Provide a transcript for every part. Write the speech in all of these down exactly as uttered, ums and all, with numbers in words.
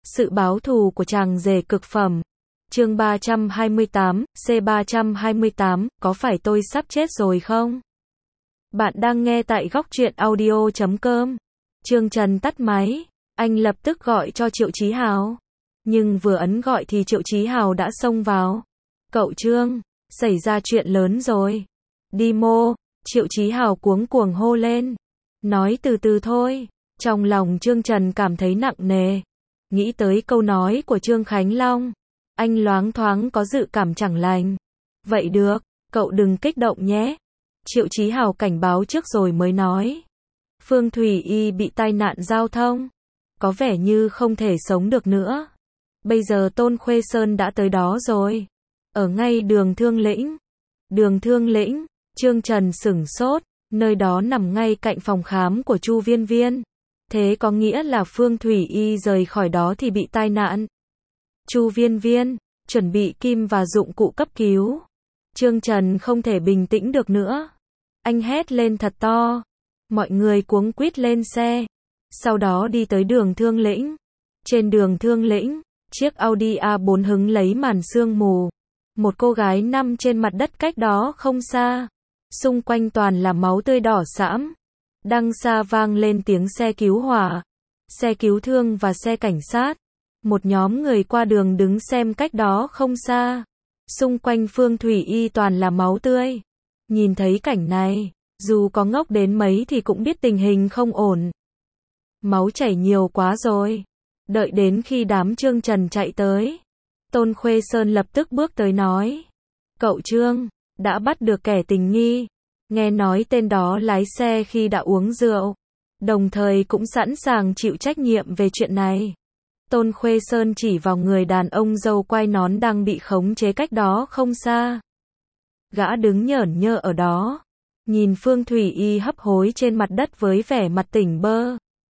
Sự báo thù của chàng rể cực phẩm. Chương ba trăm hai mươi tám, C ba trăm hai mươi tám, có phải tôi sắp chết rồi không? Bạn đang nghe tại góc truyện audio chấm com. Trương Trần tắt máy, anh lập tức gọi cho Triệu Chí Hào. Nhưng vừa ấn gọi thì Triệu Chí Hào đã xông vào. Cậu Trương, xảy ra chuyện lớn rồi. Đi mô, Triệu Chí Hào cuống cuồng hô lên. Nói từ từ thôi. Trong lòng Trương Trần cảm thấy nặng nề. Nghĩ tới câu nói của Trương Khánh Long. Anh loáng thoáng có dự cảm chẳng lành. Vậy được, cậu đừng kích động nhé. Triệu Chí Hào cảnh báo trước rồi mới nói. Phương Thủy Y bị tai nạn giao thông. Có vẻ như không thể sống được nữa. Bây giờ Tôn Khuê Sơn đã tới đó rồi. Ở ngay đường Thương Lĩnh. Đường Thương Lĩnh, Trương Trần sửng sốt. Nơi đó nằm ngay cạnh phòng khám của Chu Viên Viên. Thế có nghĩa là Phương Thủy Y rời khỏi đó thì bị tai nạn. Chu Viên Viên, chuẩn bị kim và dụng cụ cấp cứu. Trương Trần không thể bình tĩnh được nữa. Anh hét lên thật to. Mọi người cuống quýt lên xe. Sau đó đi tới đường Thương Lĩnh. Trên đường Thương Lĩnh, chiếc Audi a bốn hứng lấy màn sương mù. Một cô gái nằm trên mặt đất cách đó không xa. Xung quanh toàn là máu tươi đỏ sẫm. Đằng xa vang lên tiếng xe cứu hỏa, xe cứu thương và xe cảnh sát. Một nhóm người qua đường đứng xem cách đó không xa. Xung quanh Phương Thủy Y toàn là máu tươi. Nhìn thấy cảnh này, dù có ngốc đến mấy thì cũng biết tình hình không ổn. Máu chảy nhiều quá rồi. Đợi đến khi đám Trương Trần chạy tới, Tôn Khuê Sơn lập tức bước tới nói. Cậu Trương, đã bắt được kẻ tình nghi. Nghe nói tên đó lái xe khi đã uống rượu. Đồng thời cũng sẵn sàng chịu trách nhiệm về chuyện này. Tôn Khuê Sơn chỉ vào người đàn ông râu quai nón đang bị khống chế cách đó không xa. Gã đứng nhởn nhơ ở đó. Nhìn Phương Thủy Y hấp hối trên mặt đất với vẻ mặt tỉnh bơ.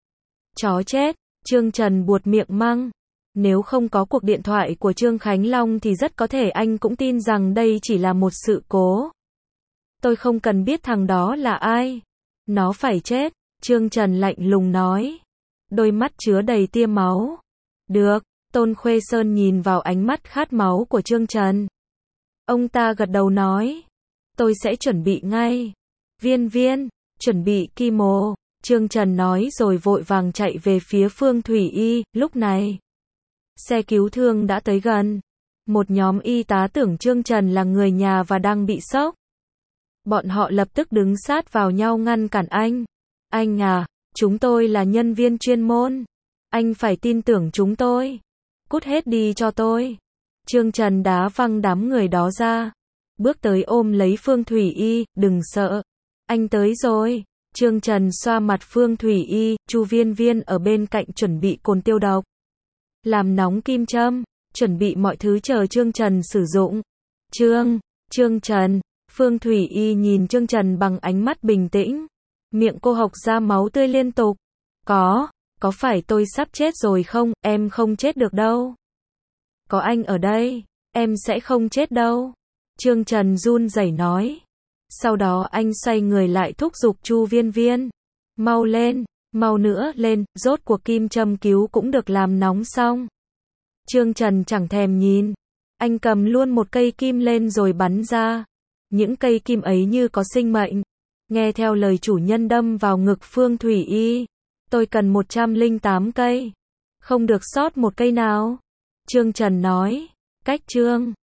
Chó chết, Trương Trần buột miệng mắng. Nếu không có cuộc điện thoại của Trương Khánh Long thì rất có thể anh cũng tin rằng đây chỉ là một sự cố. Tôi không cần biết thằng đó là ai. Nó phải chết, Trương Trần lạnh lùng nói. Đôi mắt chứa đầy tia máu. Được, Tôn Khuê Sơn nhìn vào ánh mắt khát máu của Trương Trần. Ông ta gật đầu nói. Tôi sẽ chuẩn bị ngay. Viên Viên, chuẩn bị kimo. Trương Trần nói rồi vội vàng chạy về phía Phương Thủy Y. Lúc này, xe cứu thương đã tới gần. Một nhóm y tá tưởng Trương Trần là người nhà và đang bị sốc. Bọn họ lập tức đứng sát vào nhau ngăn cản anh. Anh à, chúng tôi là nhân viên chuyên môn. Anh phải tin tưởng chúng tôi. Cút hết đi cho tôi. Trương Trần đá văng đám người đó ra. Bước tới ôm lấy Phương Thủy Y, đừng sợ. Anh tới rồi. Trương Trần xoa mặt Phương Thủy Y, Chu Viên Viên ở bên cạnh chuẩn bị cồn tiêu độc. Làm nóng kim châm, chuẩn bị mọi thứ chờ Trương Trần sử dụng. Trương, Trương Trần. Phương Thủy Y nhìn Trương Trần bằng ánh mắt bình tĩnh. Miệng cô hộc ra máu tươi liên tục. Có, có phải tôi sắp chết rồi không? Em không chết được đâu. Có anh ở đây, em sẽ không chết đâu. Trương Trần run rẩy nói. Sau đó anh xoay người lại thúc giục Chu Viên Viên. Mau lên, mau nữa lên, rốt cuộc kim châm cứu cũng được làm nóng xong. Trương Trần chẳng thèm nhìn. Anh cầm luôn một cây kim lên rồi bắn ra. Những cây kim ấy như có sinh mệnh. Nghe theo lời chủ nhân đâm vào ngực Phương Thủy Y. Tôi cần một trăm lẻ tám cây. Không được sót một cây nào. Trương Trần nói. Cách Trương.